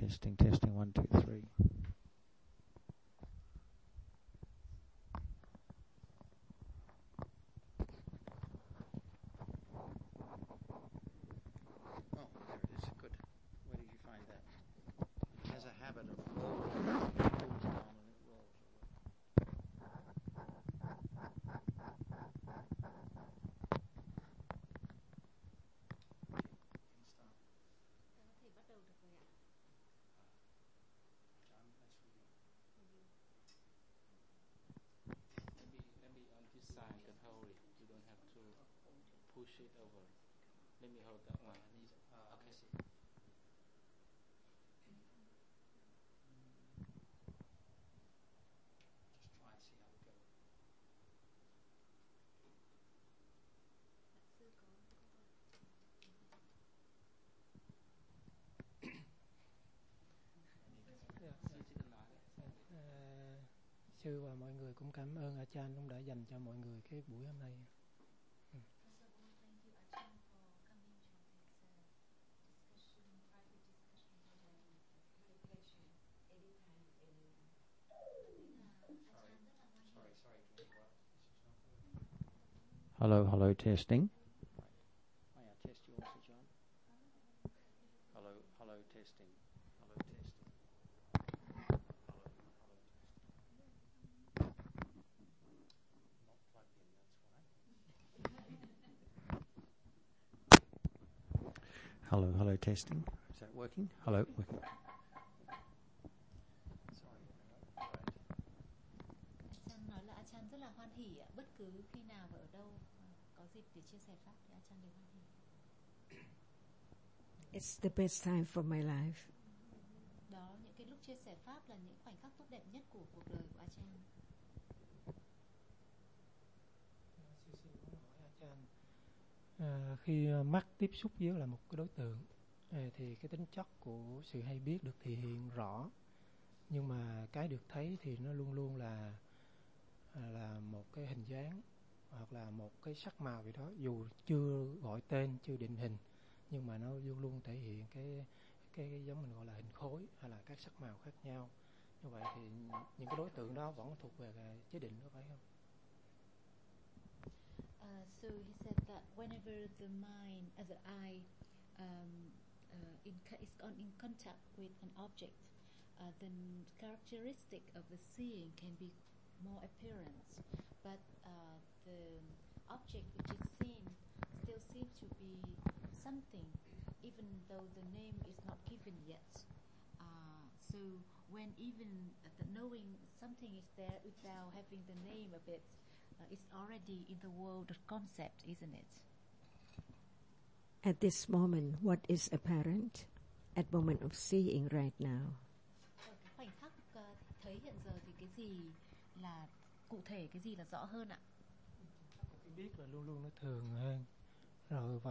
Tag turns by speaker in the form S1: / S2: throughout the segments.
S1: Testing, testing, 1, 2, 3. Oh, there it is. Good. Where did you find that? It has a habit of rolling. It goes down and it rolls away. Can start.
S2: Thầy bắt đầu được rồi ạ.
S1: John, let's review.
S3: Let me on this side, you can hold it. You don't have to push it over. Let me hold that one.
S1: Okay. Just try and see how we go.
S2: Bạn sư có
S4: Sư và mọi người cũng cảm ơn Achan cũng đã dành cho mọi người cái buổi hôm nay.
S1: Hello, hello, testing. Oh yeah, test you also, John. Hello, hello, testing. Hello, testing. Hello, hello, testing. Not plugged in, that's why. Hello, hello, testing. Is that working? Hello, working. Sorry,
S2: Achan nói là Achan rất là hoan hỉ ạ. Bất cứ khi nào và ở đâu có dịp để chia sẻ pháp thì Achan đều hoan hỉ.
S5: It's the best time for my life.
S2: Đó, những cái lúc chia sẻ pháp là những khoảnh khắc tốt đẹp nhất của cuộc đời của Achan.
S4: Sư xin muốn hỏi Achan, khi mắt tiếp xúc với là một cái đối tượng thì cái tính chất của sự hay biết được thể hiện rõ, nhưng mà cái được thấy thì nó luôn luôn là một cái hình dáng hoặc là một cái sắc màu gì đó, dù chưa gọi tên, chưa định hình, nhưng mà nó luôn luôn thể hiện cái giống mình gọi là hình khối hay là các sắc màu khác nhau. Như vậy thì những cái đối tượng đó vẫn thuộc về chế định, có phải không?
S2: So he said that whenever the mind, the eye, is in contact with an object, then characteristic of the seeing can be more apparent, but the object which is seen still seems to be something, even though the name is not given yet. So when even the knowing something is there without having the name of it, it's already in the world of concept, isn't it?
S5: At this moment, what is apparent? At moment of seeing right now.
S2: Ở cái khoảnh khắc thấy hiện giờ thì cái gì là cụ thể, cái gì là rõ hơn ạ?
S4: Cái biết là luôn luôn nó thường hơn, rồi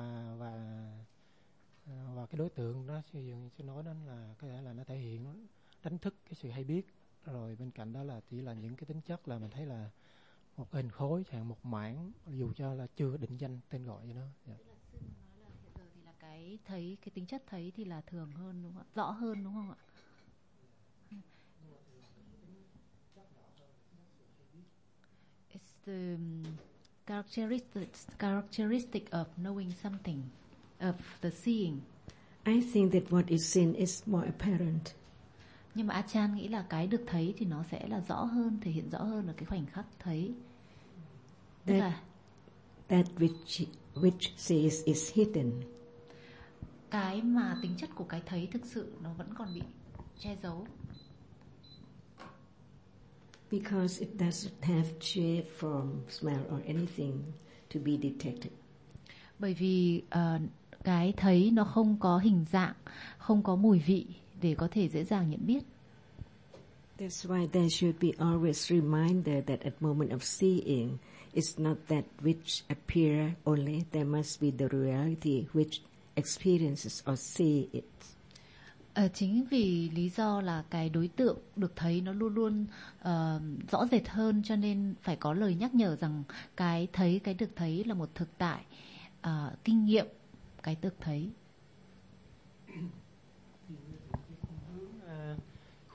S4: và cái đối tượng đó xây dựng sẽ nói đến là có thể là nó thể hiện đánh thức cái sự hay biết, rồi bên cạnh đó là chỉ là những cái tính chất là mình thấy là một hình khối, chẳng một mảng, dù cho là chưa định danh tên gọi cho nó.
S2: Tức là sư nói là hiện giờ thì là cái thấy, cái tính chất thấy thì là thường hơn đúng không ạ? Rõ hơn đúng không ạ? It's the characteristic of knowing something, of the seeing.
S5: I think that what is seen is more apparent.
S2: Nhưng mà Achan nghĩ là cái được thấy thì nó sẽ là rõ hơn, thể hiện rõ hơn ở cái khoảnh khắc thấy.
S5: That which sees is hidden.
S2: Cái mà tính chất của cái thấy thực sự nó vẫn còn bị che giấu.
S5: Because it doesn't have shape, form, smell or anything to be detected.
S2: Bởi vì cái thấy nó không có hình dạng, không có mùi vị để có thể dễ dàng nhận biết.
S5: That's why there should be always reminder that at moment of seeing, it's not that which appear only, there must be the reality which experiences or see it.
S2: Chính vì lý do là cái đối tượng được thấy nó luôn luôn rõ rệt hơn, cho nên phải có lời nhắc nhở rằng cái thấy, cái được thấy là một thực tại, kinh nghiệm cái được thấy.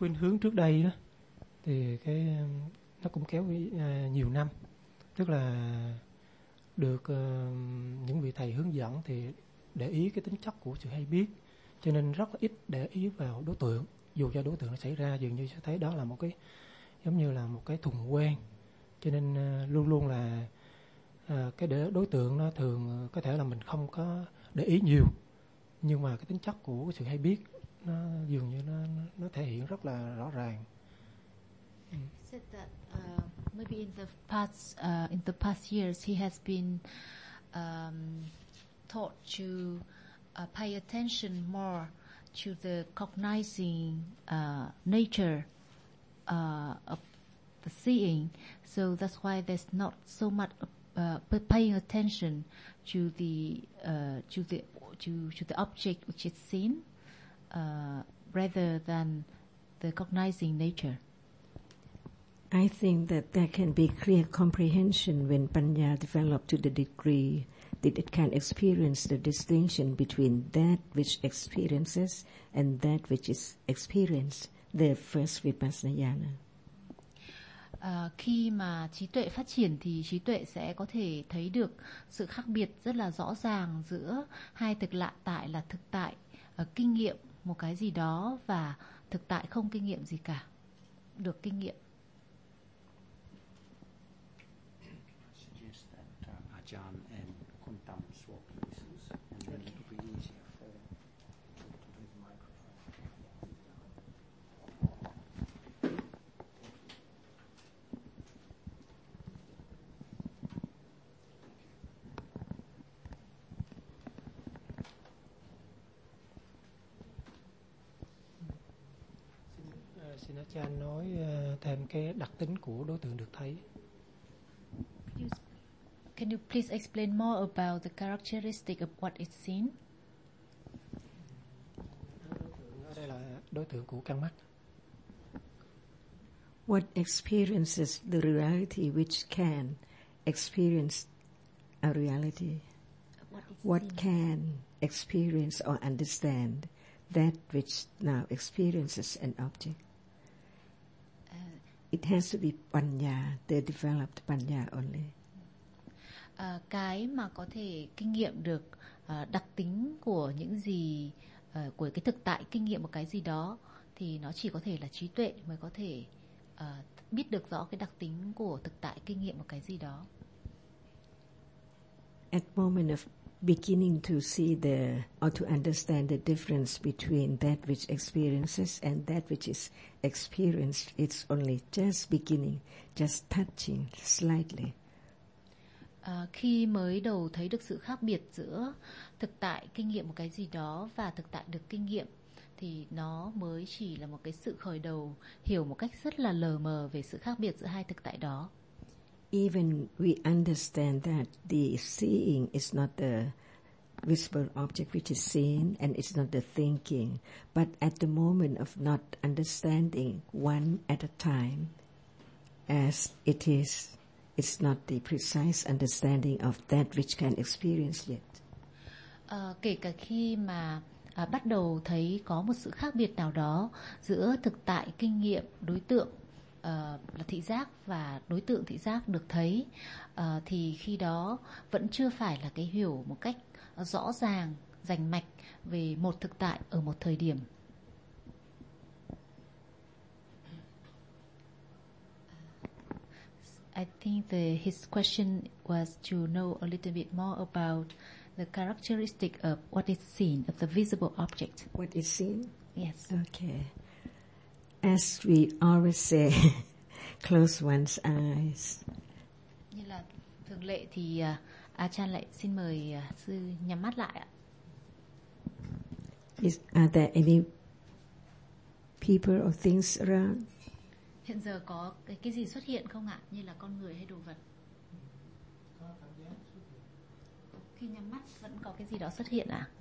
S4: khuynh hướng trước đây đó thì nó cũng kéo nhiều năm, tức là được những vị thầy hướng dẫn thì để ý cái tính chất của sự hay biết, cho nên rất là ít để ý vào đối tượng, dù cho đối tượng nó xảy ra dường như sẽ thấy đó là một cái giống như là một cái thùng quen, cho nên luôn luôn là cái đối tượng nó thường có thể là mình không có để ý nhiều, nhưng mà cái tính chất của cái sự hay biết nó dường như nó thể hiện rất là rõ ràng.
S2: Said that maybe in the past years he has been taught to pay attention more to the cognizing nature of the seeing, so that's why there's not so much paying attention to the object which is seen rather than the cognizing nature.
S5: I think that there can be clear comprehension when Panya developed to the degree that it can experience the distinction between that which experiences and that which is experienced, the first Vipassana.
S2: Khi mà trí tuệ phát triển thì trí tuệ sẽ có thể thấy được sự khác biệt rất là rõ ràng giữa hai thực tại là thực tại kinh nghiệm một cái gì đó và thực tại không kinh nghiệm gì cả, được kinh nghiệm.
S1: Ajahn and Kuntam swap pieces, and then it'll be easier for with the microphone.
S4: Xin Ajahn nói thêm cái đặc tính của đối tượng được thấy.
S2: Can you please explain more about the characteristic of what is seen?
S4: Ở đây là đối tượng của căn mắt.
S5: What experiences the reality which can experience a reality? What can experience or understand that which now experiences an object? It has to be Panya, the developed Panya only.
S2: Cái mà có thể kinh nghiệm được đặc tính của những gì, của cái thực tại kinh nghiệm một cái gì đó thì nó chỉ có thể là trí tuệ mới có thể biết được rõ cái đặc tính của thực tại kinh nghiệm một cái gì đó.
S5: At moment of beginning to see or to understand the difference between that which experiences and that which is experienced, it's only just beginning, just touching slightly.
S2: Khi mới đầu thấy được sự khác biệt giữa thực tại kinh nghiệm một cái gì đó và thực tại được kinh nghiệm thì nó mới chỉ là một cái sự khởi đầu hiểu một cách rất là lờ mờ về sự khác biệt giữa hai thực tại đó.
S5: Even we understand that the seeing is not the visible object which is seen and it's not the thinking, but at the moment of not understanding one at a time as it is, it's not the precise understanding of that which can experience yet.
S2: Kể cả khi mà bắt đầu thấy có một sự khác biệt nào đó giữa thực tại kinh nghiệm đối tượng là thị giác và đối tượng thị giác được thấy, thì khi đó vẫn chưa phải là cái hiểu một cách rõ ràng, rành mạch về một thực tại ở một thời điểm. I think his question was to know a little bit more about the characteristic of what is seen, of the visible object.
S5: What is seen?
S2: Yes.
S5: Okay. As we always say, close one's eyes.
S2: Như là thường lệ thì Ajahn lại xin mời sư nhắm mắt lại ạ.
S5: Are there any people or things around?
S2: Hiện giờ có cái gì xuất hiện không ạ? Như là con người hay đồ vật? Khi nhắm mắt vẫn có cái gì đó xuất hiện ạ?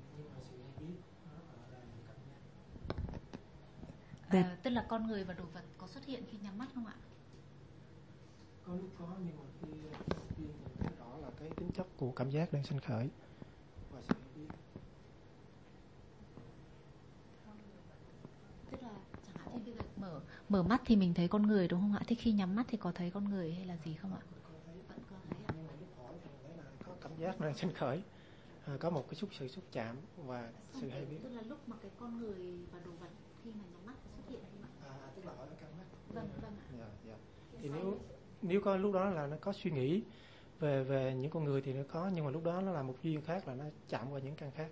S2: Tức là con người và đồ vật có xuất hiện khi nhắm mắt không ạ?
S4: Có lúc có, nhưng mà khi tiên thì thấy rõ là cái tính chất của cảm giác đang sinh khởi và sự biết.
S2: Tức là chẳng hạn như bây giờ Mở mắt thì mình thấy con người đúng không ạ? Thế khi nhắm mắt thì có thấy con người hay là gì không ạ? Vẫn có thấy ạ.
S4: Có cảm giác là sinh khởi, có một cái sự xúc chạm và sự hay biết.
S2: Tức là lúc mà cái con người và đồ vật khi mà nhắm mắt xuất hiện không ạ?
S4: Tức là hỏi ở căng mắt.
S2: Vâng ạ.
S4: Dạ. Thì nếu có lúc đó là nó có suy nghĩ về những con người thì nó có, nhưng mà lúc đó nó là một duyên khác, là nó chạm qua những căn khác.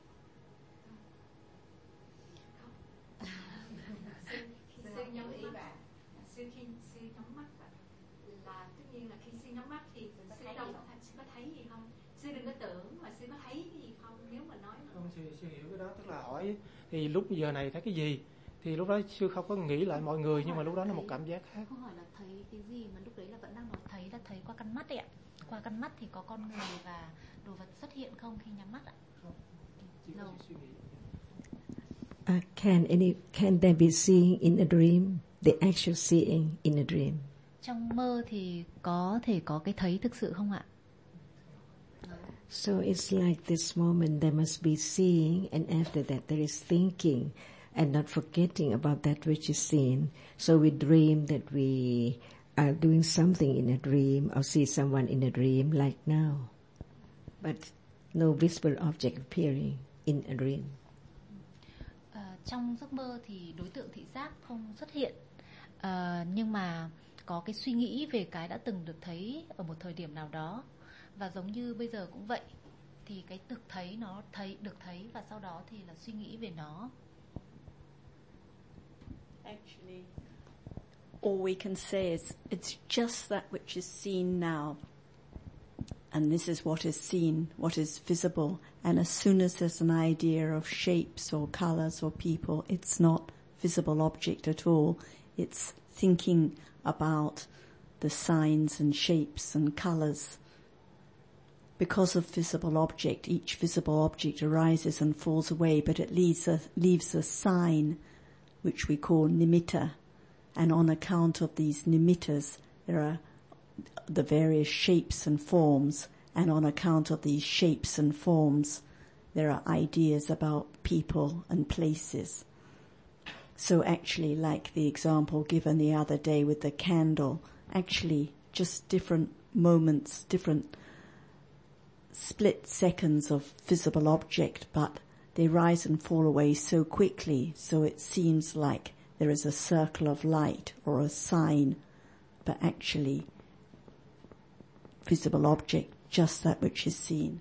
S6: Sư nhắm ý bạn, sư nhắm mắt là tất nhiên là khi sư nhắm mắt thì sư đâu có thấy gì không? Sư đừng có tưởng mà sư có thấy cái gì không, nếu mà nói
S4: Không, sư hiểu cái đó, tức là hỏi thì lúc giờ này thấy cái gì, thì lúc đó sư không có nghĩ lại mọi người, nhưng mà lúc đó là một cảm giác khác.
S2: Không hỏi là thấy cái gì, mà lúc đấy là vẫn đang nói thấy là thấy qua căn mắt đấy ạ. Qua căn mắt thì có con người và đồ vật xuất hiện không khi nhắm mắt ạ?
S4: Không, chỉ có sự suy nghĩ.
S5: Can there be seeing in a dream? The actual seeing in a dream.
S2: Trong mơ thì có thể có cái thấy thực sự không ạ?
S5: So it's like this moment there must be seeing, and after that there is thinking, and not forgetting about that which is seen. So we dream that we are doing something in a dream, or see someone in a dream like now, but no visible object appearing in a dream.
S2: Trong giấc mơ thì đối tượng thị giác không xuất hiện, nhưng mà có cái suy nghĩ về cái đã từng được thấy ở một thời điểm nào đó, và giống như bây giờ cũng vậy, thì cái được thấy nó được thấy và sau đó thì là suy nghĩ về nó.
S7: Actually, all we can say is it's just that which is seen now. And this is what is seen, what is visible. And as soon as there's an idea of shapes or colors or people, it's not visible object at all. It's thinking about the signs and shapes and colors. Because of visible object, each visible object arises and falls away, but it leaves a sign which we call nimitta. And on account of these nimittas, there are the various shapes and forms, and on account of these shapes and forms, there are ideas about people and places. So actually, like the example given the other day with the candle, actually just different moments, different split seconds of visible object, but they rise and fall away so quickly, so it seems like there is a circle of light or a sign, but actually visible object, just that which is seen.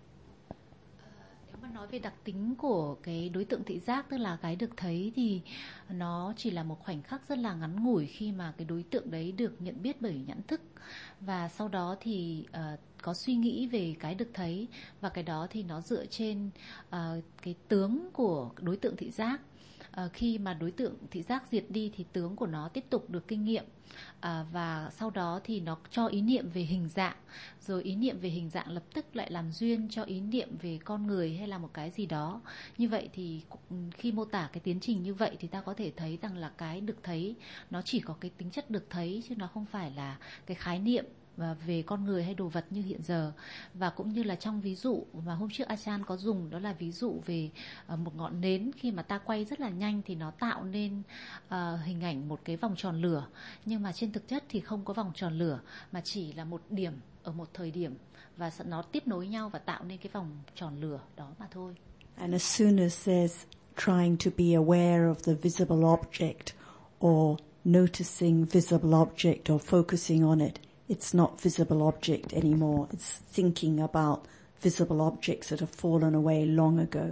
S2: Nếu mà nói về đặc tính của cái đối tượng thị giác, tức là cái được thấy, thì nó chỉ là một khoảnh khắc rất là ngắn ngủi khi mà cái đối tượng đấy được nhận biết bởi nhãn thức, và sau đó thì có suy nghĩ về cái được thấy, và cái đó thì nó dựa trên cái tướng của đối tượng thị giác. Khi mà đối tượng thị giác diệt đi thì tướng của nó tiếp tục được kinh nghiệm, và sau đó thì nó cho ý niệm về hình dạng, rồi ý niệm về hình dạng lập tức lại làm duyên cho ý niệm về con người hay là một cái gì đó. Như vậy thì khi mô tả cái tiến trình như vậy thì ta có thể thấy rằng là cái được thấy nó chỉ có cái tính chất được thấy, chứ nó không phải là cái khái niệm về con người hay đồ vật như hiện giờ. Và cũng như là trong ví dụ mà hôm trước Achan có dùng, đó là ví dụ về một ngọn nến, khi mà ta quay rất là nhanh thì nó tạo nên hình ảnh một cái vòng tròn lửa, nhưng mà trên thực chất thì không có vòng tròn lửa, mà chỉ là một điểm ở một thời điểm, và nó tiếp nối nhau và tạo nên cái vòng tròn lửa đó mà thôi.
S7: And as soon as there's trying to be aware of the visible object or noticing visible object or focusing on it, it's not visible object anymore. It's thinking about visible objects that have fallen away long ago.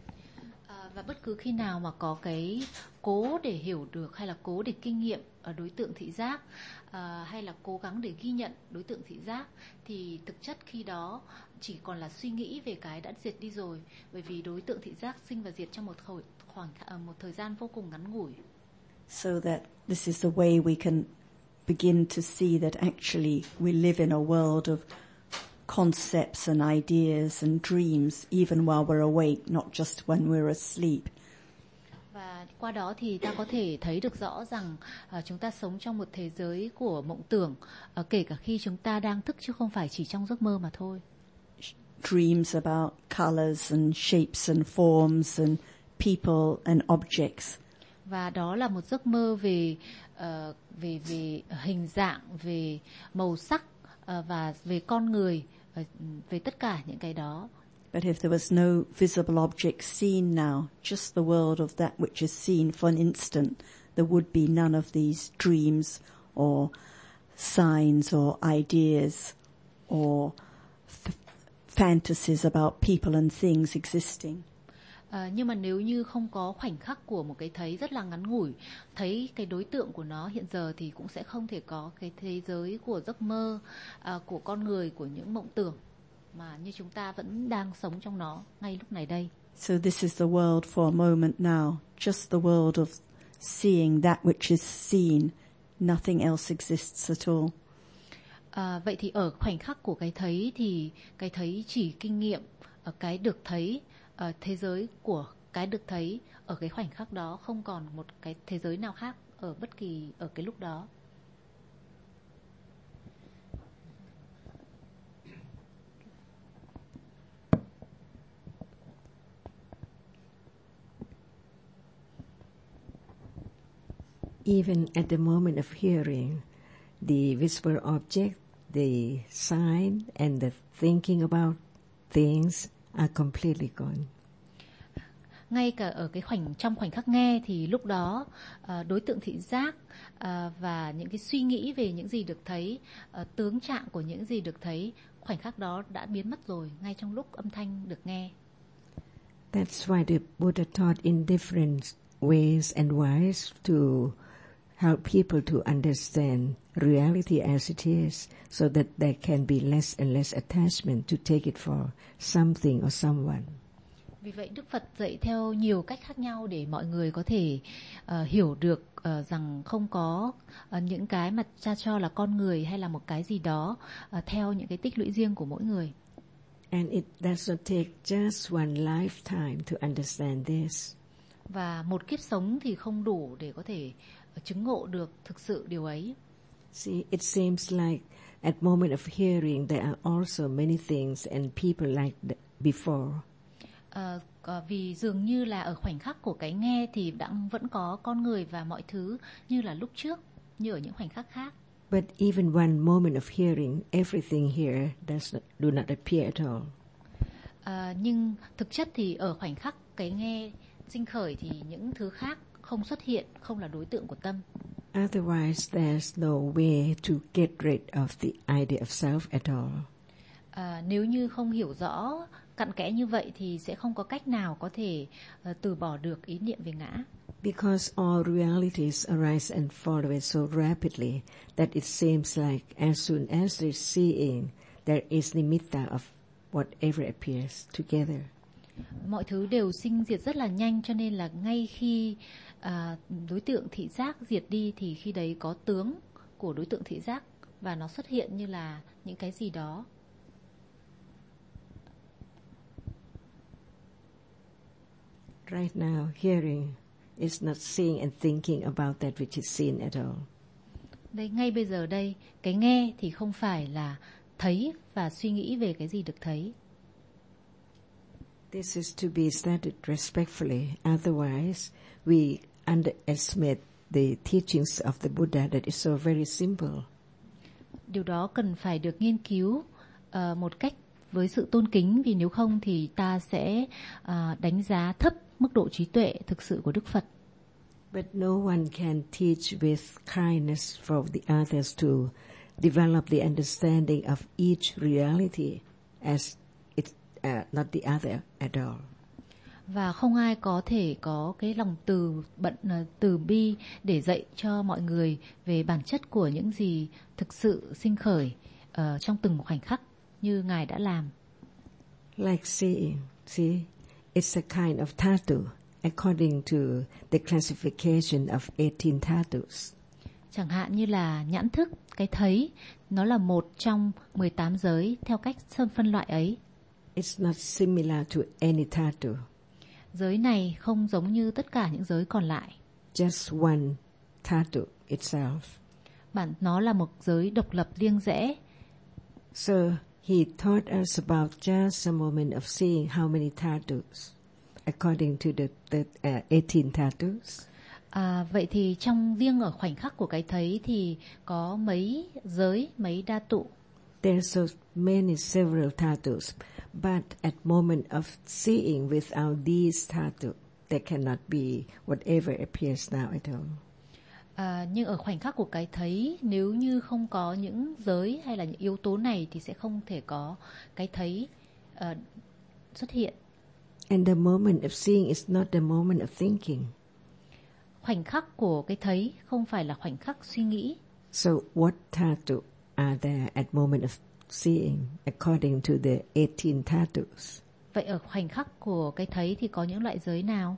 S2: Và bất cứ khi nào mà có cái cố để hiểu được hay là cố để kinh nghiệm ở đối tượng thị giác, hay là cố gắng để ghi nhận đối tượng thị giác, thì thực chất khi đó chỉ còn là suy nghĩ về cái đã diệt đi rồi, bởi vì đối tượng thị giác sinh và diệt trong một thời gian vô cùng ngắn ngủi.
S7: So that this is the way we can begin to see that actually we live in a world of concepts and ideas and dreams even while we're awake, not just when we're asleep.
S2: Và qua đó thì ta có thể thấy được rõ rằng chúng ta sống trong một thế giới của mộng tưởng, kể cả khi chúng ta đang thức, chứ không phải chỉ trong giấc mơ mà thôi.
S7: Dreams about colors and shapes and forms and people and objects.
S2: Và đó là một giấc mơ về hình dạng, về màu sắc và về con người, về tất cả những cái đó.
S7: But if there was no visible object seen now, just the world of that which is seen for an instant, there would be none of these dreams or signs or ideas or fantasies about people and things existing.
S2: Nhưng mà nếu như không có khoảnh khắc của một cái thấy rất là ngắn ngủi, thấy cái đối tượng của nó hiện giờ, thì cũng sẽ không thể có cái thế giới của giấc mơ, của con người, của những mộng tưởng mà như chúng ta vẫn đang sống trong nó ngay lúc này đây.
S7: So this is the world for a moment now, just the world of seeing that which is seen, nothing else exists at all.
S2: Vậy thì ở khoảnh khắc của cái thấy thì cái thấy chỉ kinh nghiệm cái được thấy, thế giới của cái được thấy ở cái khoảnh khắc đó, không còn một cái thế giới nào khác ở bất kỳ ở cái lúc đó.
S5: Even at the moment of hearing, the visible object, the sign, and the thinking about things are completely gone.
S2: Ngay cả ở cái trong khoảnh khắc nghe thì lúc đó đối tượng thị giác và những cái suy nghĩ về những gì được thấy, tướng trạng của những gì được thấy, khoảnh khắc đó đã biến mất rồi ngay trong lúc âm thanh được nghe.
S5: That's why the Buddha taught in different ways and wise to help people to understand reality as it is, so that there can be less and less attachment to take it for something or someone.
S2: Vì vậy Đức Phật dạy theo nhiều cách khác nhau để mọi người có thể hiểu được rằng không có những cái mà ta cho là con người hay là một cái gì đó theo những cái tích lũy riêng của mỗi người.
S5: And it does not take just one lifetime to understand this.
S2: Và một kiếp sống thì không đủ để có thể chứng ngộ được thực sự điều ấy.
S5: See, it seems like at moment of hearing there are also many things and people like before.
S2: Vì dường như là ở khoảnh khắc của cái nghe thì vẫn có con người và mọi thứ như là lúc trước, như ở những khoảnh khắc khác.
S5: But even one moment of hearing, everything here do not appear at all.
S2: Nhưng thực chất thì ở khoảnh khắc cái nghe sinh khởi thì những thứ khác không xuất hiện, không là đối tượng của tâm.
S5: Otherwise, there's no way to get rid of the idea of self at all.
S2: Nếu như không hiểu rõ cặn kẽ như vậy thì sẽ không có cách nào có thể từ bỏ được ý niệm về ngã.
S5: Because all realities arise and fall away so rapidly that it seems like as soon as there's seeing, there is nimitta of whatever appears together.
S2: Mọi thứ đều sinh diệt rất là nhanh, cho nên là ngay khi đối tượng thị giác diệt đi thì khi đấy có tướng của đối tượng thị giác và nó xuất hiện như là những cái gì đó.
S5: Right now, hearing is not seeing and thinking about that which is seen at all.
S2: Đây, ngay bây giờ đây, cái nghe thì không phải là thấy và suy nghĩ về cái gì được thấy.
S5: This is to be studied respectfully, otherwise we underestimate the teachings of the Buddha that is so very simple.
S2: Điều đó cần phải được nghiên cứu một cách với sự tôn kính, vì nếu không thì ta sẽ đánh giá thấp mức độ trí tuệ thực sự của Đức Phật.
S5: But no one can teach with kindness for the others to develop the understanding of each reality as it's not the other at all.
S2: Và không ai có thể có cái lòng từ bi để dạy cho mọi người về bản chất của những gì thực sự sinh khởi trong từng khoảnh khắc như Ngài đã làm.
S5: Like seeing, see, it's a kind of tattoo according to the classification of 18 tattoos.
S2: Chẳng hạn như là nhãn thức, cái thấy, nó là một trong 18 giới theo cách phân loại ấy.
S5: It's not similar to any tattoo.
S2: Giới này không giống như tất cả những giới còn lại.
S5: Just one tattoo itself.
S2: Nó là một giới độc lập riêng rẽ.
S5: So he taught us about just a moment of seeing how many tattoos according to the 18 tattoos.
S2: Vậy thì trong riêng ở khoảnh khắc của cái thấy thì có mấy giới, mấy đa tụ?
S5: There are so many several dhatus, but at moment of seeing without these dhatu, there cannot be whatever appears now at all.
S2: Nhưng ở khoảnh khắc của cái thấy, nếu như không có những giới hay là những yếu tố này thì sẽ không thể có cái thấy xuất hiện.
S5: And the moment of seeing is not the moment of thinking.
S2: Khoảnh khắc của cái thấy không phải là khoảnh khắc suy nghĩ.
S5: So what dhatu are there at moment of seeing according to the 18 dhatus?
S2: Vậy ở khoảnh khắc của cái thấy thì có những loại giới nào?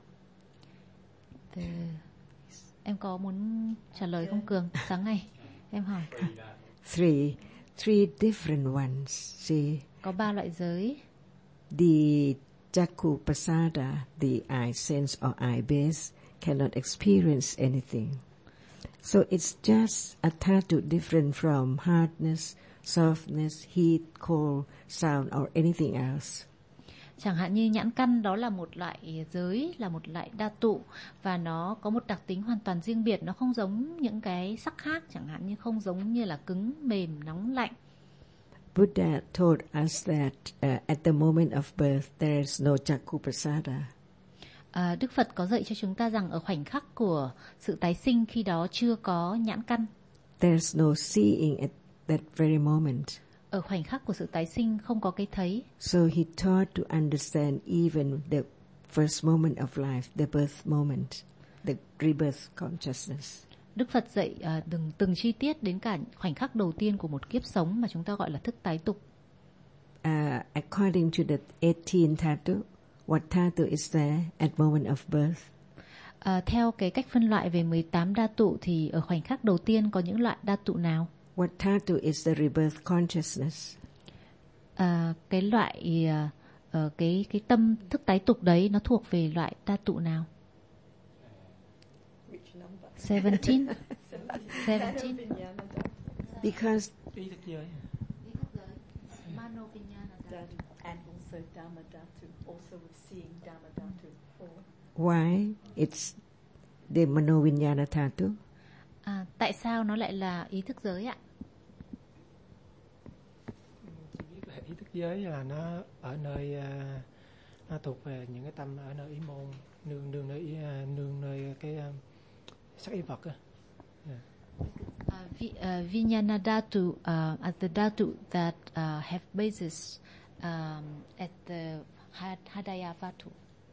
S2: Em có muốn trả lời không Cường? Sáng ngày em hỏi.
S5: Three different ones. See?
S2: Có 3 loại giới.
S5: The Jakku Pasada, the eye sense or eye base, cannot experience anything. So it's just a dhatu different from hardness, softness, heat, cold, sound or anything else.
S2: Chẳng hạn như nhãn căn đó là một loại giới, là một loại đa tụ và nó có một đặc tính hoàn toàn riêng biệt, nó không giống những cái sắc khác, chẳng hạn như không giống như là cứng, mềm, nóng, lạnh.
S5: Buddha told us that at the moment of birth there is no Jakku Pasada.
S2: Đức Phật có dạy cho chúng ta rằng ở khoảnh khắc của sự tái sinh khi đó chưa có nhãn căn.
S5: There's no seeing at that very moment.
S2: Ở khoảnh khắc của sự tái sinh không có cái thấy.
S5: So he taught to understand even the first moment of life, the birth moment, the rebirth consciousness.
S2: Đức Phật dạy từng chi tiết đến cả khoảnh khắc đầu tiên của một kiếp sống mà chúng ta gọi là thức tái tục.
S5: According to the 18 dhatu, what dhatu is there at moment of birth?
S2: Theo cái cách phân loại về 18 đa tụ thì ở khoảnh khắc đầu tiên có những loại đa tụ nào?
S5: What dhatu is the rebirth consciousness?
S2: Cái loại cái tâm thức tái tục đấy nó thuộc về loại đa tụ nào? 17.
S5: Because
S4: ý thức giới.
S7: And also Dhamma Dhatu, also with seeing Dhamma Dhatu.
S5: why it's the Manovinyana dhatu?
S2: Tại sao nó lại là ý thức giới ạ?
S4: Chỉ biết là ý thức giới là nó ở nơi nó thuộc về những cái tâm ở nơi ý môn, nương nơi cái sắc ý vật á.
S2: Vijnana Dhatu are the Dhatu that have basis at the Hadaya Vatu.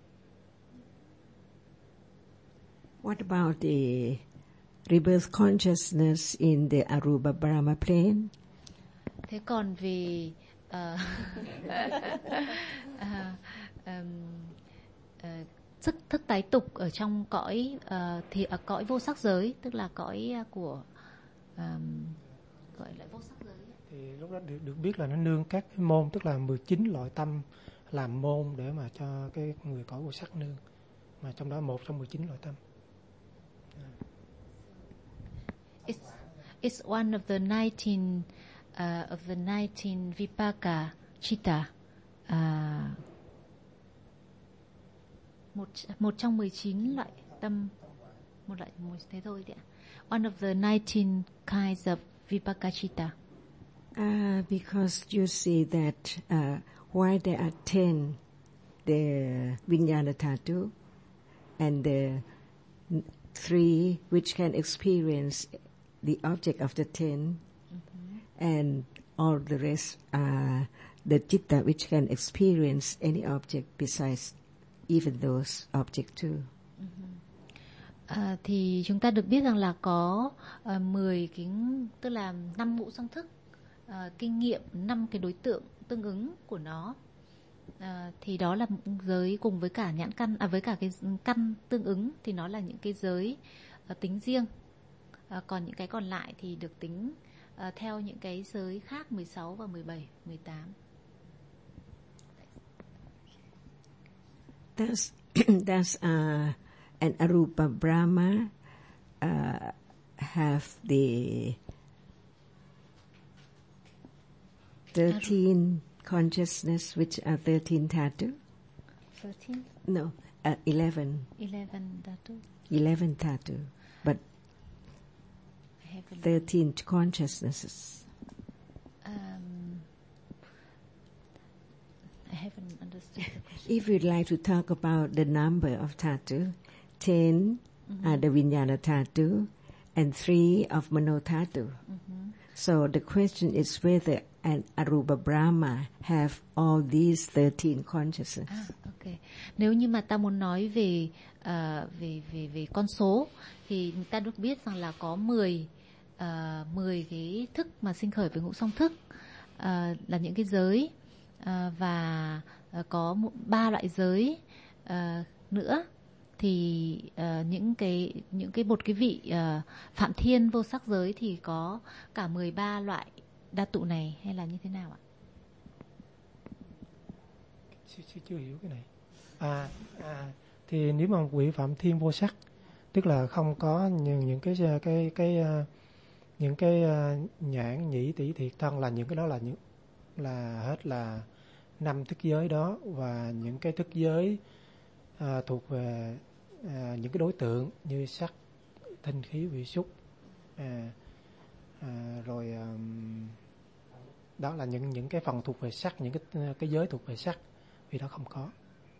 S5: What about the rebirth consciousness in the Arupa Brahma plane?
S2: Thế còn về thức tái tục ở trong cõi thì ở cõi vô sắc giới, tức là cõi của gọi là vô sắc giới.
S4: Thì lúc đó được biết là nó nương các cái môn, tức là 19 loại tâm làm môn để mà cho cái người cõi vô sắc nương, mà trong đó một trong 19 loại tâm.
S2: It's one of the 19 vipaka chitta. Một trong 19 loại tâm, một thế thôi đấy ạ. One of the 19 kinds of vipaka chitta.
S5: Because you see that why there are 10 the Vijnana Dhatu and the 3 which can experience the object of the 10 and all the rest are the chitta which can experience any object besides even those objects too.
S2: Thì chúng ta được biết rằng là có 10 cái, tức là 5 ngũ song thức, kinh nghiệm 5 cái đối tượng tương ứng của nó. Thì đó là giới cùng với cả nhãn căn, với cả cái căn tương ứng thì nó là những cái giới tính riêng. Còn những cái còn lại thì được tính theo những cái giới khác 16 và 17, 18.
S5: Does an Arupa Brahma have the 13 consciousness which are 13 dhatu?
S2: 13?
S5: No, 11
S2: dhatu.
S5: 11 dhatu, but
S2: I haven't
S5: 13 consciousnesses.
S2: I haven't understood the question.
S5: If you'd like to talk about the number of dhatu, 10 are the Vijnana dhatu and 3 of Mano dhatu. So the question is whether an Arupa Brahma have all these 13 consciousness.
S2: Okay. Nếu như mà ta muốn nói về về con số thì ta được biết rằng là có 10 cái thức mà sinh khởi với ngũ song thức, là những cái giới, và có 3 loại giới nữa, thì những cái một cái vị Phạm Thiên vô sắc giới thì có cả 13 loại đa tụ này, hay là như thế nào ạ?
S4: Chưa hiểu cái này. Thì nếu mà vị Phạm Thiên vô sắc, tức là không có những cái nhãn nhĩ tỷ thiệt thân, là những cái đó là hết là 5 thức giới đó, và những cái thức giới thuộc về những cái đối tượng như sắc, thanh khí, vị xúc, rồi đó là những cái phần thuộc về sắc, những cái giới thuộc về sắc, vì đó không có.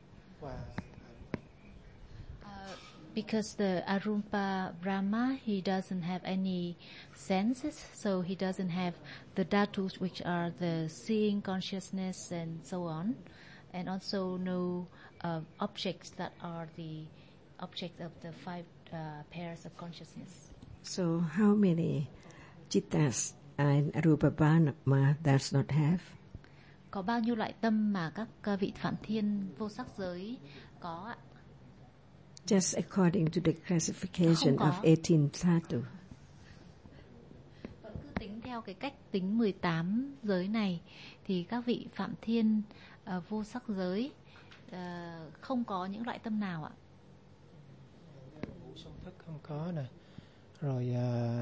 S2: Because the Arupa Brahma, he doesn't have any senses, so he doesn't have the dhatus, which are the seeing consciousness and so on, and also no objects that are the objects of the 5 pairs of consciousness.
S5: So how many chittas an Arupa Brahma does not have?
S2: Có bao nhiêu loại tâm mà các vị Phạm Thiên vô sắc giới có ạ?
S5: Just according to the classification of 18 dhatu.
S2: Vẫn cứ tính theo cái cách tính 18 giới này thì các vị Phạm Thiên vô sắc giới không có những loại tâm nào ạ?
S4: Ngũ song thức không có nè, rồi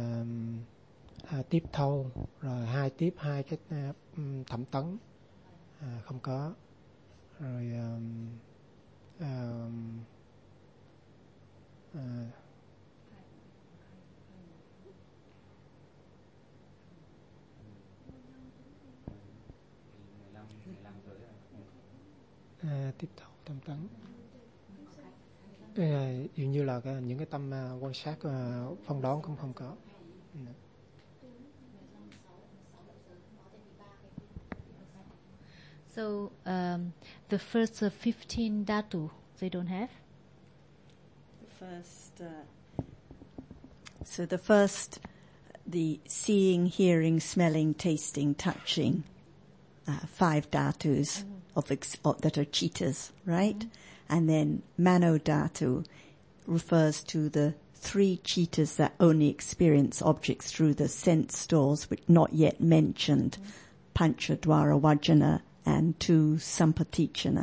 S4: tiếp thâu, rồi 2 tiếp 2 cái thẩm tấn không có, rồi 15 tiếp thâu thẩm tấn. Dường như là những cái tâm quan sát phân đoán cũng không có.
S2: So the first 15 dhatu they don't have.
S7: The first, the seeing, hearing, smelling, tasting, touching, 5 dhatus that are chittas, right? And then Mano dhatu refers to the 3 chittas that only experience objects through the sense doors, which not yet mentioned, Pancha Dwara Vajjana and 2 Sampatichana.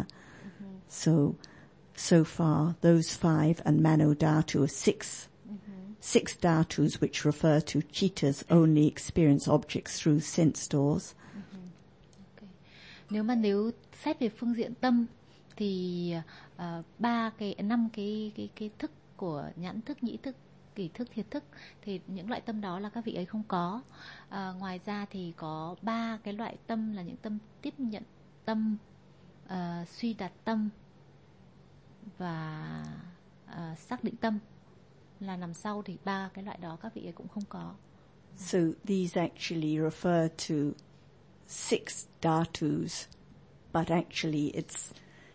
S7: So far, those 5 and Mano dhatu are 6. 6 dhatus which refer to chittas only experience objects through sense doors.
S2: Okay. Nếu xét về phương diện tâm thì 5 cái thức của nhãn thức, nhĩ thức, kỷ thức, thiệt thức thì những loại tâm đó là các vị ấy không có. Ngoài ra thì có 3 cái loại tâm là những tâm tiếp nhận tâm, suy đạt tâm và xác định tâm là nằm sau, thì 3 cái loại đó các vị ấy cũng không có.
S7: So these actually refer to 6 dhatus, but actually it's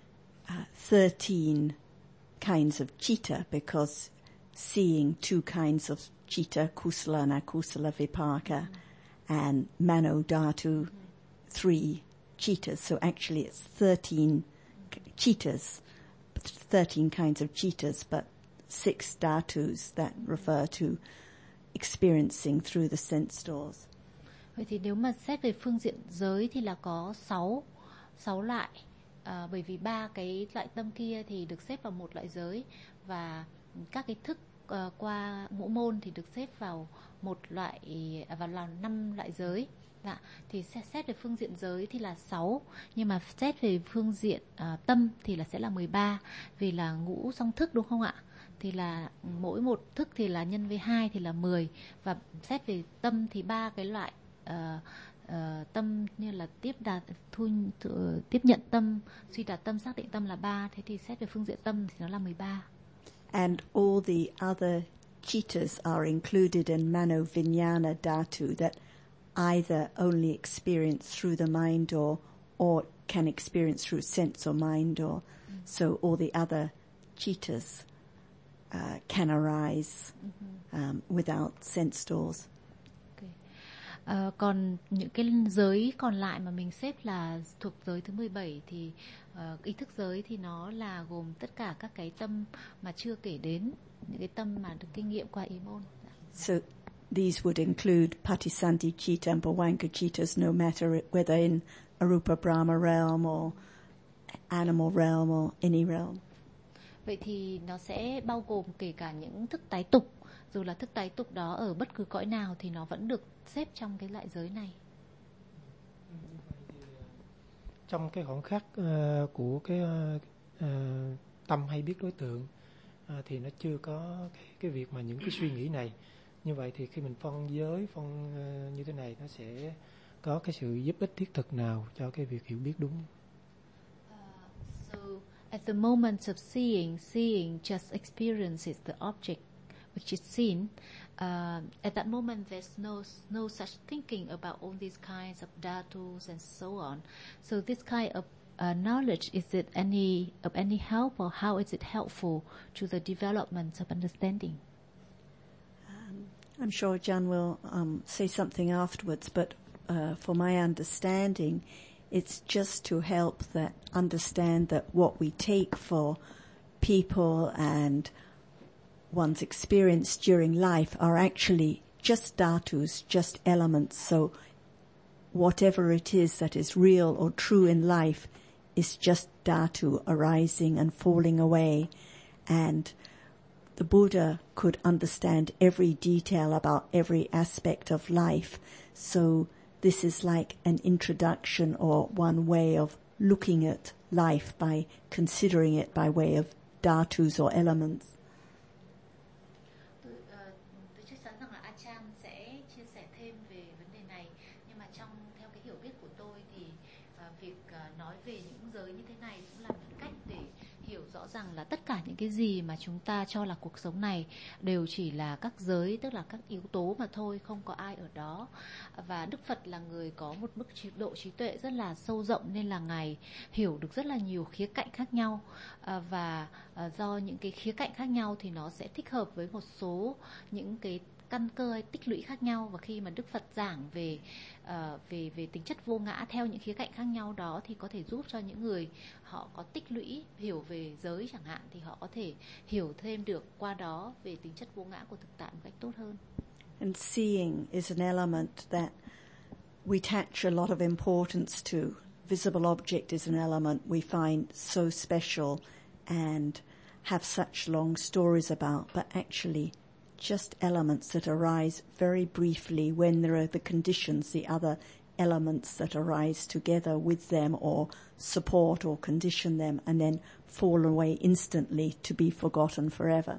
S7: 13 kinds of chitta, because seeing 2 kinds of chitta, kusala and akusala vipaka, and Mano dhatu 3 chittas. So actually it's 13 chittas, 13 kinds of chittas, but 6 dhatus that refer to experiencing through the sense doors.
S2: Vậy thì nếu mà xét về phương diện giới thì là có 6 loại, bởi vì 3 cái loại tâm kia thì được xếp vào một loại giới, và các cái thức qua ngũ môn thì được xếp vào một loại, vào là 5 loại giới. Dạ, thì xét về phương diện giới thì là 6, nhưng mà xét về phương diện tâm thì sẽ là 13, vì là ngũ song thức đúng không ạ? Thì là mỗi một thức thì là nhân với 2 thì là 10, và xét về tâm thì 3 cái loại tâm như là tiếp nhận tâm, suy đạt tâm, xác định tâm là 3, thế thì xét về phương diện tâm thì nó là 13.
S7: And all the other chittas are included in Mano Vijnana Dhatu that either only experience through the mind or can experience through sense or mind, or so all the other chittas can arise without sense doors.
S2: Còn những cái giới còn lại mà mình xếp là thuộc giới thứ 17 thì ý thức giới thì nó là gồm tất cả các cái tâm mà chưa kể đến, những cái tâm mà được kinh nghiệm qua ý môn.
S7: So these would include Patisanti Chitta and Bhavanga Chittas, no matter whether in Arupa Brahma realm or animal realm or any realm.
S2: Vậy thì nó sẽ bao gồm kể cả những thức tái tục, dù là thức tái tục đó ở bất cứ cõi nào thì nó vẫn được xếp trong cái loại giới này.
S4: Trong cái khoảng khắc của cái tâm hay biết đối tượng thì nó chưa có cái việc mà những cái suy nghĩ này. Như vậy thì khi mình phân giới, như thế này, nó sẽ có cái sự giúp ích thiết thực nào cho cái việc hiểu biết đúng?
S2: So at the moment of seeing just experiences the object which is seen. At that moment, there's no such thinking about all these kinds of dhatus and so on. So this kind of knowledge, is it of any help, or how is it helpful to the development of understanding?
S7: I'm sure Jan will say something afterwards, but for my understanding, it's just to help that understand that what we take for people and one's experience during life are actually just dhatus, just elements. So whatever it is that is real or true in life is just dhatu arising and falling away. And the Buddha could understand every detail about every aspect of life. So this is like an introduction or one way of looking at life by considering it by way of dhatus or elements.
S2: Tôi chắc chắn rằng là Achan sẽ chia sẻ thêm về vấn đề này, nhưng mà theo cái hiểu biết của tôi thì việc nói về những giới như thế này cũng là một cách để hiểu rõ rằng là tất cả những cái gì mà chúng ta cho là cuộc sống này đều chỉ là các giới, tức là các yếu tố mà thôi, không có ai ở đó. Và Đức Phật là người có một mức độ trí tuệ rất là sâu rộng, nên là Ngài hiểu được rất là nhiều khía cạnh khác nhau, và do những cái khía cạnh khác nhau thì nó sẽ thích hợp với một số những cái căn cơ hay tích lũy khác nhau. Và khi mà Đức Phật giảng về tính chất vô ngã theo những khía cạnh khác nhau đó thì có thể giúp cho những người họ có tích lũy hiểu về giới chẳng hạn, thì họ có thể hiểu thêm được qua đó về tính chất vô ngã của thực tại một cách tốt hơn.
S7: And seeing is an element that we attach a lot of importance to. Visible object is an element we find so special and have such long stories about, but actually just elements that arise very briefly when there are the conditions, the other elements that arise together with them or support or condition them, and then fall away instantly to be forgotten forever.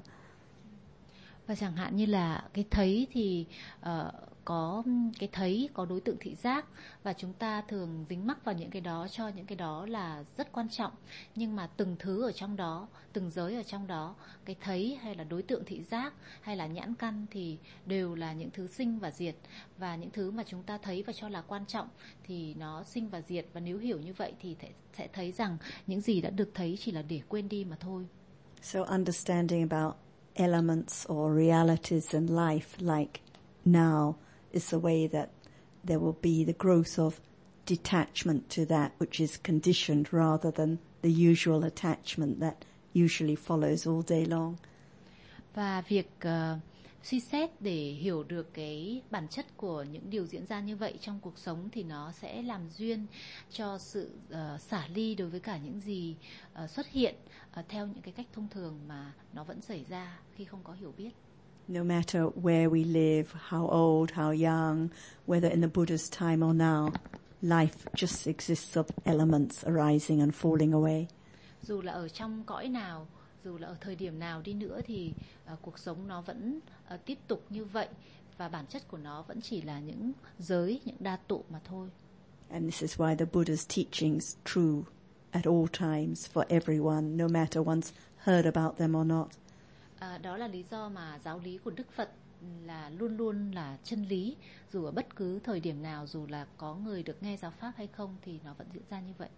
S2: Và chẳng hạn như là cái thấy thì có cái thấy có đối tượng thị giác, và chúng ta thường dính mắc vào những cái đó, cho những cái đó là rất quan trọng. Nhưng mà từng thứ ở trong đó, từng giới ở trong đó, cái thấy hay là đối tượng thị giác hay là nhãn căn thì đều là những thứ sinh và diệt. Và những thứ mà chúng ta thấy và cho là quan trọng thì nó sinh và diệt. Và nếu hiểu như vậy thì sẽ thấy rằng những gì đã được thấy chỉ là để quên đi mà thôi.
S7: So understanding about elements or realities in life like now is the way that there will be the growth of detachment to that which is conditioned rather than the usual attachment that usually follows all day long.
S2: Và việc suy xét để hiểu được cái bản chất của những điều diễn ra như vậy trong cuộc sống thì nó sẽ làm duyên cho sự xả ly đối với cả những gì xuất hiện theo những cái cách thông thường mà nó vẫn xảy ra khi không có hiểu biết.
S7: No matter where we live, how old, how young, whether in the Buddha's time or now, life just exists of elements arising and falling away.
S2: Dù là ở trong cõi nào, dù là ở thời điểm nào đi nữa thì cuộc sống nó vẫn tiếp tục như vậy, và bản chất của nó vẫn chỉ là những giới, những đa tụ mà thôi.
S7: And this is why the Buddha's teachings true at all times for everyone, no matter one's heard about them or not.
S2: Đó là lý do mà giáo lý của Đức Phật là luôn luôn là chân lý, dù ở bất cứ thời điểm nào, dù là có người được nghe giáo pháp hay không thì nó vẫn diễn ra như vậy.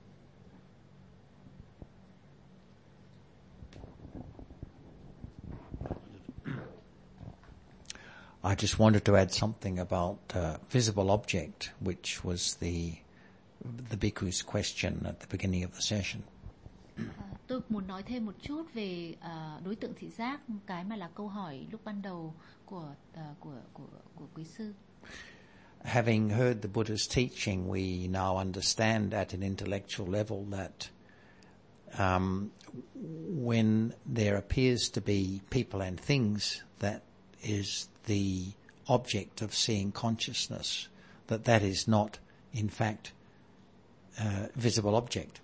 S1: I just wanted to add something about visible object, which was the bhikkhu's question at the beginning of the session.
S2: Tôi muốn nói thêm một chút về đối tượng thị giác, cái mà là câu hỏi lúc ban đầu của quý sư.
S1: Having heard the Buddha's teaching, we now understand at an intellectual level that when there appears to be people and things that is the object of seeing consciousness, that is not, in fact, visible object.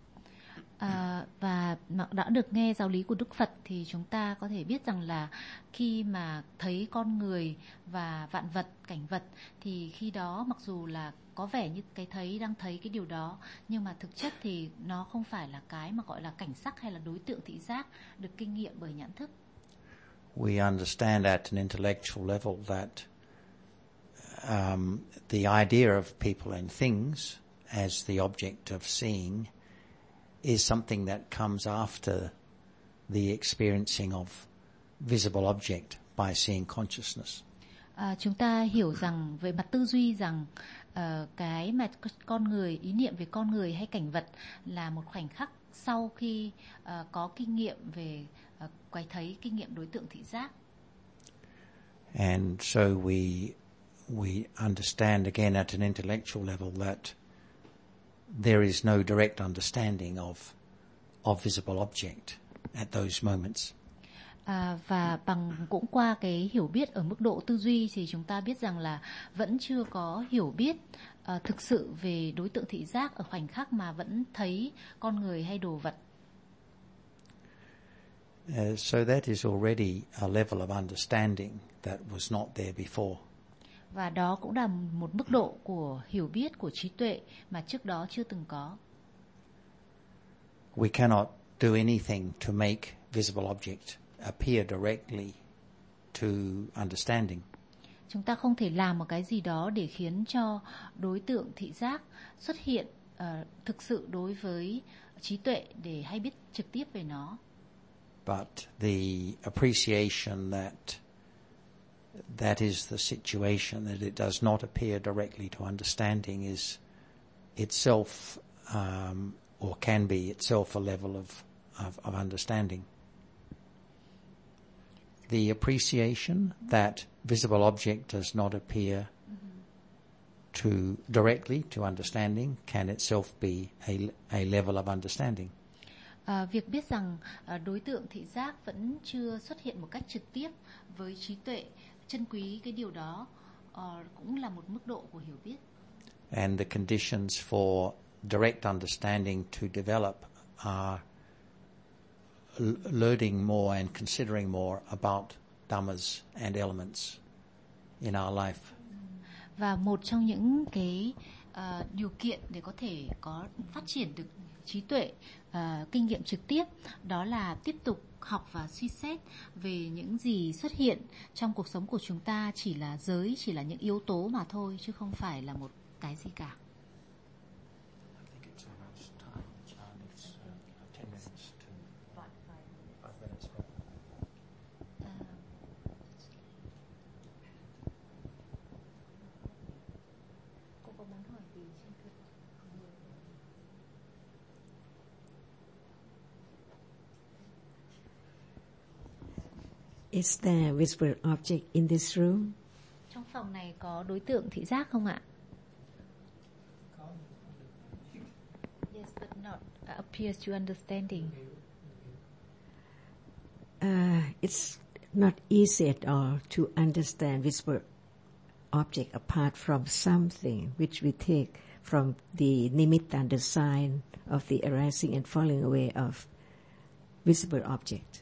S2: Và đã được nghe giáo lý của Đức Phật thì chúng ta có thể biết rằng là khi mà thấy con người và vạn vật, cảnh vật, thì khi đó mặc dù là có vẻ như cái thấy đang thấy cái điều đó, nhưng mà thực chất thì nó không phải là cái mà gọi là cảnh sắc hay là đối tượng thị giác được kinh nghiệm bởi nhãn thức.
S1: We understand at an intellectual level that the idea of people and things as the object of seeing is something that comes after the experiencing of visible object by seeing consciousness.
S2: Chúng ta hiểu rằng về mặt tư duy rằng cái mà con người, ý niệm về con người hay cảnh vật là một khoảnh khắc sau khi có kinh nghiệm về quay thấy, kinh nghiệm đối tượng thị giác.
S1: And so we understand again at an intellectual level that there is no direct understanding of visible object at those moments.
S2: Và cũng qua cái hiểu biết ở mức độ tư duy thì chúng ta biết rằng là vẫn chưa có hiểu biết thực sự về đối tượng thị giác ở khoảnh khắc mà vẫn thấy con người hay đồ vật.
S1: So that is already a level of understanding that was not there before.
S2: Và đó cũng là một mức độ của hiểu biết, của trí tuệ mà trước đó chưa từng có.
S1: We cannot do anything to make visible object appear directly to understanding.
S2: Chúng ta không thể làm một cái gì đó để khiến cho đối tượng thị giác xuất hiện thực sự đối với trí tuệ để hay biết trực tiếp về nó.
S1: But the appreciation that is the situation, that it does not appear directly to understanding is itself, or can be itself, a level of understanding. The appreciation that visible object does not appear directly to understanding can itself be a level of understanding.
S2: Việc biết rằng đối tượng thị giác vẫn chưa xuất hiện một cách trực tiếp với trí tuệ, trân quý cái điều đó cũng là một mức độ của hiểu biết.
S1: And the conditions for direct understanding to develop are learning more and considering more about dhammas and elements in our life.
S2: Và một trong những cái điều kiện để có thể có phát triển được trí tuệ, kinh nghiệm trực tiếp, đó là tiếp tục học và suy xét về những gì xuất hiện trong cuộc sống của chúng ta chỉ là giới, chỉ là những yếu tố mà thôi, chứ không phải là một cái gì cả.
S5: Is there visible object in this room?
S2: Trong phòng này có đối tượng thị giác không ạ? Yes, but not appears to understanding.
S5: It's not easy at all to understand visible object apart from something which we take from the nimitta, the sign of the arising and falling away of visible object.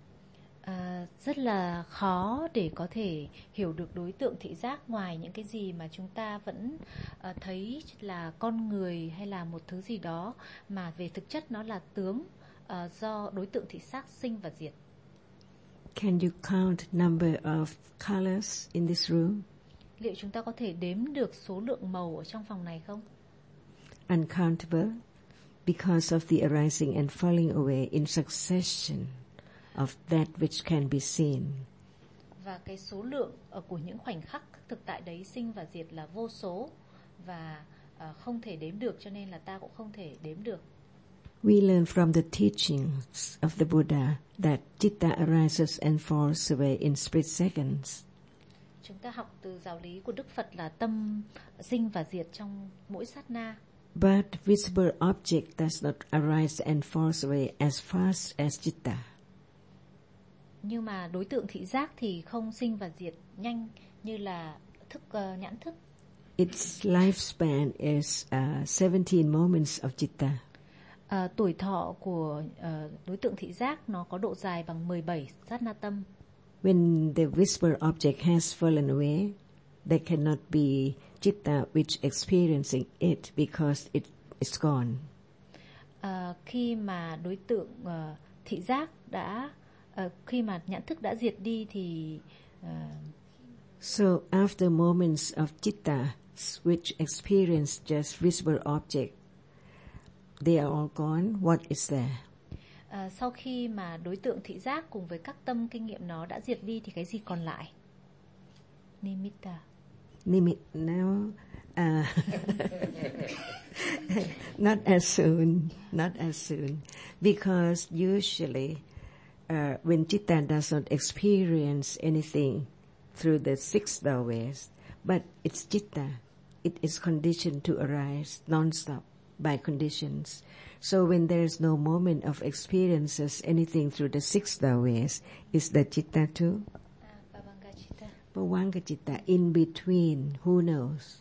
S2: Rất là khó để có thể hiểu được đối tượng thị giác ngoài những cái gì mà chúng ta vẫn thấy là con người hay là một thứ gì đó, mà về thực chất nó là tướng do đối tượng thị giác sinh và diệt.
S5: Can you count number of colors in this room?
S2: Liệu chúng ta có thể đếm được số lượng màu ở trong phòng này không?
S5: Uncountable, because of the arising and falling away in succession of that which can be seen.
S2: Và cái số lượng của những khoảnh khắc thực tại đấy sinh và diệt là vô số và không thể đếm được, cho nên là ta cũng không thể đếm được.
S5: We learn from the teachings of the Buddha that citta arises and falls away in split seconds.
S2: Chúng ta học từ giáo lý của Đức Phật là tâm sinh và diệt trong mỗi sát na.
S5: But visible object does not arise and falls away as fast as citta.
S2: Nhưng mà đối tượng thị giác thì không sinh và diệt nhanh như là nhãn thức.
S5: Its lifespan is 17 moments of citta.
S2: Tuổi thọ của đối tượng thị giác nó có độ dài bằng 17 sát na tâm.
S5: When the visible object has fallen away, there cannot be citta which experiencing it because it is gone.
S2: Khi mà đối tượng thị giác đã khi mà nhãn thức đã diệt đi thì
S5: So after moments of citta which experience just visible object, they are all gone. What is there?
S2: Sau khi mà đối tượng thị giác cùng với các tâm kinh nghiệm nó đã diệt đi thì cái gì còn lại? Nimitta.
S5: No, not as soon, because usually when citta does not experience anything through the six doorways, but it's citta, it is conditioned to arise non-stop by conditions. So when there is no moment of experiences anything through the six doorways, is the citta too? Bhavanga citta, in between, who knows?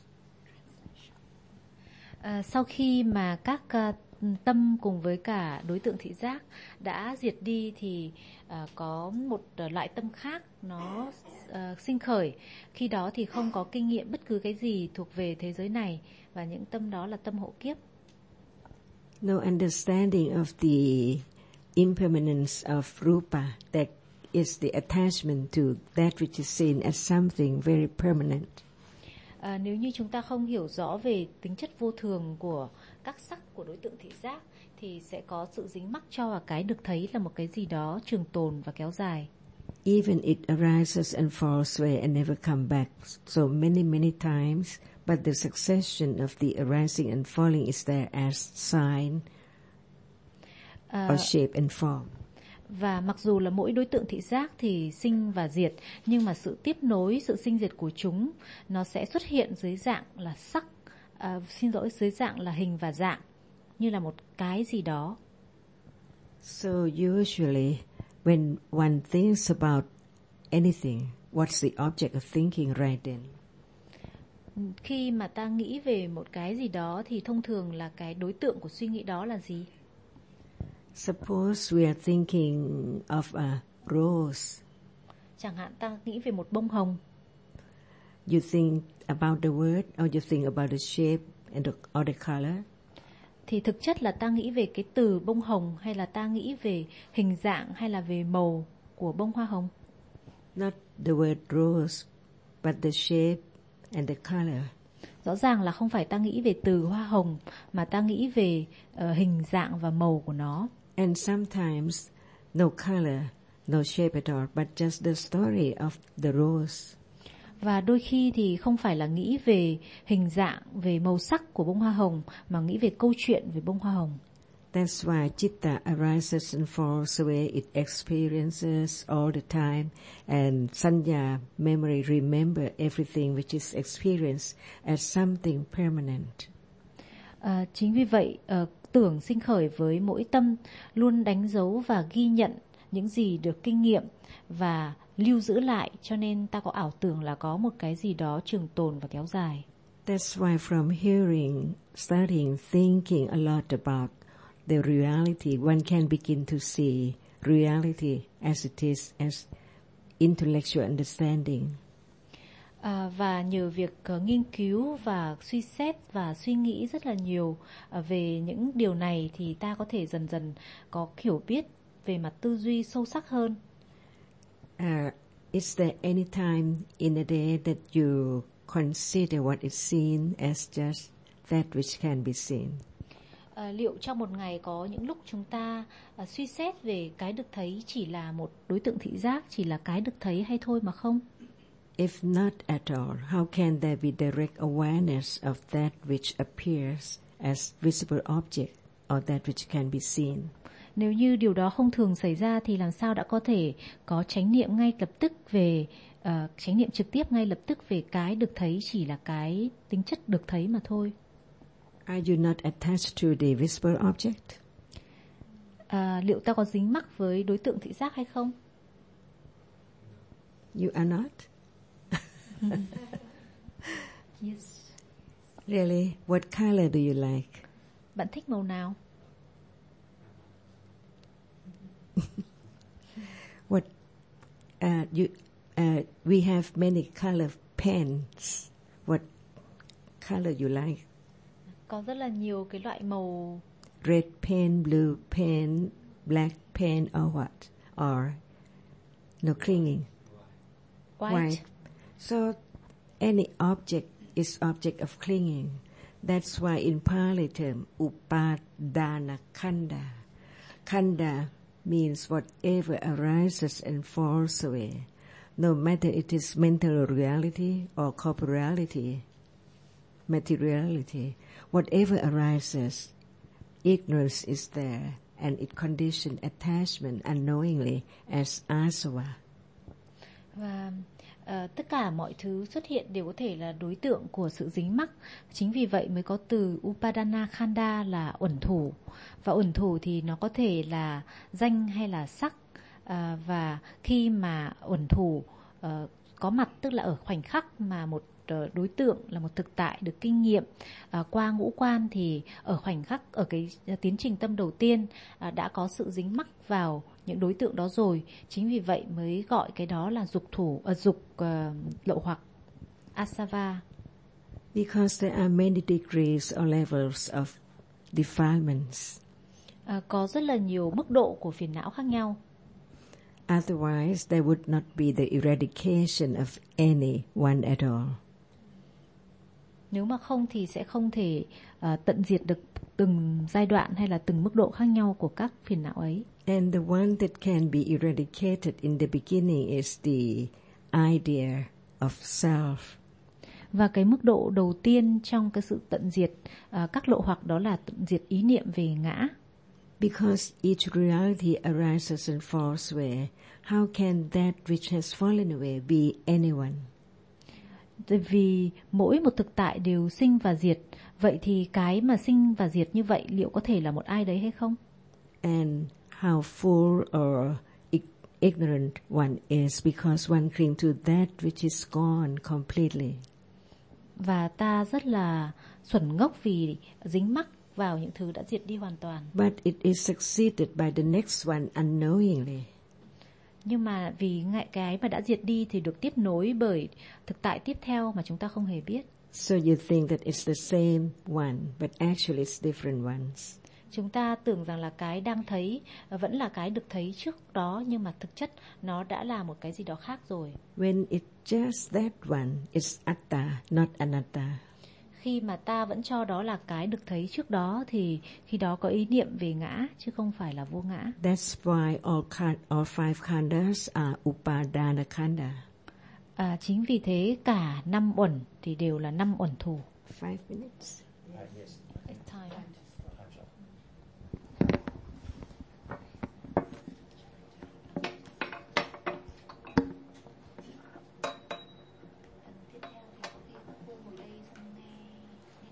S2: Sau khi mà các tâm cùng với cả đối tượng thị giác đã diệt đi thì có một loại tâm khác nó sinh khởi. Khi đó thì không có kinh nghiệm bất cứ cái gì thuộc về thế giới này, và những tâm đó là tâm hộ kiếp.
S5: No understanding of the impermanence of rupa, that is the attachment to that which is seen as something very permanent.
S2: Nếu như chúng ta không hiểu rõ về tính chất vô thường của các sắc của đối tượng thị giác thì sẽ có sự dính mắc cho vào cái được thấy là một cái gì đó trường tồn và kéo dài.
S5: Even it arises and falls away and never come back so many times, but the succession of the arising and falling is there as sign or shape and form.
S2: Và mặc dù là mỗi đối tượng thị giác thì sinh và diệt, nhưng mà sự tiếp nối, sự sinh diệt của chúng nó sẽ xuất hiện dưới dạng là sắc, dưới dạng là hình và dạng, như là một cái gì đó.
S5: So usually when one thinks about anything, what's the object of thinking right then?
S2: Khi mà ta nghĩ về một cái gì đó thì thông thường là cái đối tượng của suy nghĩ đó là gì?
S5: Suppose we are thinking of a rose.
S2: Chẳng hạn ta nghĩ về một bông hồng.
S5: You think about the word or you think about the shape and or the color?
S2: Thì thực chất là ta nghĩ về cái từ bông hồng, hay là ta nghĩ về hình dạng, hay là về màu của bông hoa hồng?
S5: Not the word rose, but the shape and the color.
S2: Rõ ràng là không phải ta nghĩ về từ hoa hồng, mà ta nghĩ về hình dạng và màu của nó.
S5: And sometimes no color, no shape at all, but just the story of the rose.
S2: Và đôi khi thì không phải là nghĩ về hình dạng, về màu sắc của bông hoa hồng, mà nghĩ về câu chuyện về bông hoa hồng.
S5: That's why citta arises and falls away. It experiences all the time, and sanya, memory, remember everything which is experienced as something permanent.
S2: Chính vì vậy, tưởng sinh khởi với mỗi tâm luôn đánh dấu và ghi nhận những gì được kinh nghiệm, và
S8: lưu giữ lại, cho nên ta có ảo tưởng là có một cái gì đó trường tồn và kéo dài.
S5: That's why from hearing, studying, thinking a lot about the reality, one can begin to see reality as it is, as intellectual understanding.
S8: Và nhờ việc nghiên cứu và suy xét và suy nghĩ rất là nhiều về những điều này thì ta có thể dần dần có hiểu biết về mặt tư duy sâu sắc hơn.
S5: Is there any time in a day that you consider what is seen as just that which can be seen?
S8: Liệu trong một ngày có những lúc chúng ta suy xét về cái được thấy chỉ là một đối tượng thị giác, chỉ là cái được thấy hay thôi mà không?
S5: If not at all, how can there be direct awareness of that which appears as visible object or that which can be seen?
S8: Nếu như điều đó không thường xảy ra thì làm sao đã có thể có chánh niệm ngay lập tức về chánh niệm trực tiếp ngay lập tức về cái được thấy chỉ là cái tính chất được thấy mà thôi?
S5: Are you not attached to the visible object?
S8: Liệu ta có dính mắc với đối tượng thị giác hay không?
S5: You are not?
S8: Yes.
S5: Really? What color do you like?
S8: Bạn thích màu nào?
S5: What? We have many color pens. What color you like?
S8: Có rất là nhiều cái loại màu.
S5: Red pen, blue pen, black pen, or what? Or no clinging?
S8: White.
S5: So any object is object of clinging. That's why in Pali term, upadana khanda. Khanda means whatever arises and falls away. No matter it is mental reality or corporeality, materiality, whatever arises, ignorance is there and it conditions attachment unknowingly as asava.
S8: Và tất cả mọi thứ xuất hiện đều có thể là đối tượng của sự dính mắc. Chính vì vậy mới có từ Upadana Khanda là uẩn thủ. Và uẩn thủ thì nó có thể là danh hay là sắc. Và khi mà uẩn thủ có mặt, tức là ở khoảnh khắc mà một đối tượng là một thực tại được kinh nghiệm qua ngũ quan, thì ở khoảnh khắc, ở cái tiến trình tâm đầu tiên đã có sự dính mắc vào những đối tượng đó rồi. Chính vì vậy mới gọi cái đó là dục lậu hoặc, asava.
S5: Because there are many degrees or levels of defilements.
S8: Có rất là nhiều mức độ của phiền não khác nhau.
S5: Otherwise, there would not be the eradication of any one at all.
S8: Nếu mà không thì sẽ không thể tận diệt được từng giai đoạn hay là từng mức độ khác nhau của các phiền não ấy.
S5: And the one that can be eradicated in the beginning is the idea of self.
S8: Và cái mức độ đầu tiên trong cái sự tận diệt các lộ hoặc đó là tận diệt ý niệm về ngã.
S5: Because each reality arises and falls away, how can that which has fallen away be anyone?
S8: Vì mỗi một thực tại đều sinh và diệt, vậy thì cái mà sinh và diệt như vậy liệu có thể là một ai đấy hay không?
S5: And how full or ignorant one is because one clings to that which is gone completely.
S8: Và ta rất là xuẩn ngốc vì dính mắc vào những thứ đã diệt đi hoàn toàn.
S5: But it is succeeded by the next one unknowingly.
S8: Nhưng mà vì ngại cái mà đã diệt đi thì được tiếp nối bởi thực tại tiếp theo mà chúng ta không hề biết.
S5: So you think that it's the same one, but actually it's different ones.
S8: Chúng ta tưởng rằng là cái đang thấy vẫn là cái được thấy trước đó, nhưng mà thực chất nó đã là một cái gì đó khác rồi.
S5: When it's just that one, it's atta, not anatta.
S8: Khi mà ta vẫn cho đó là cái được thấy trước đó thì khi đó có ý niệm về ngã chứ không phải là vô ngã.
S5: That's why all five khandas are upadana khanda.
S8: Chính vì thế cả 5 uẩn thì đều là 5 uẩn thủ.
S5: 5 minutes.
S1: Yes.
S8: It's time.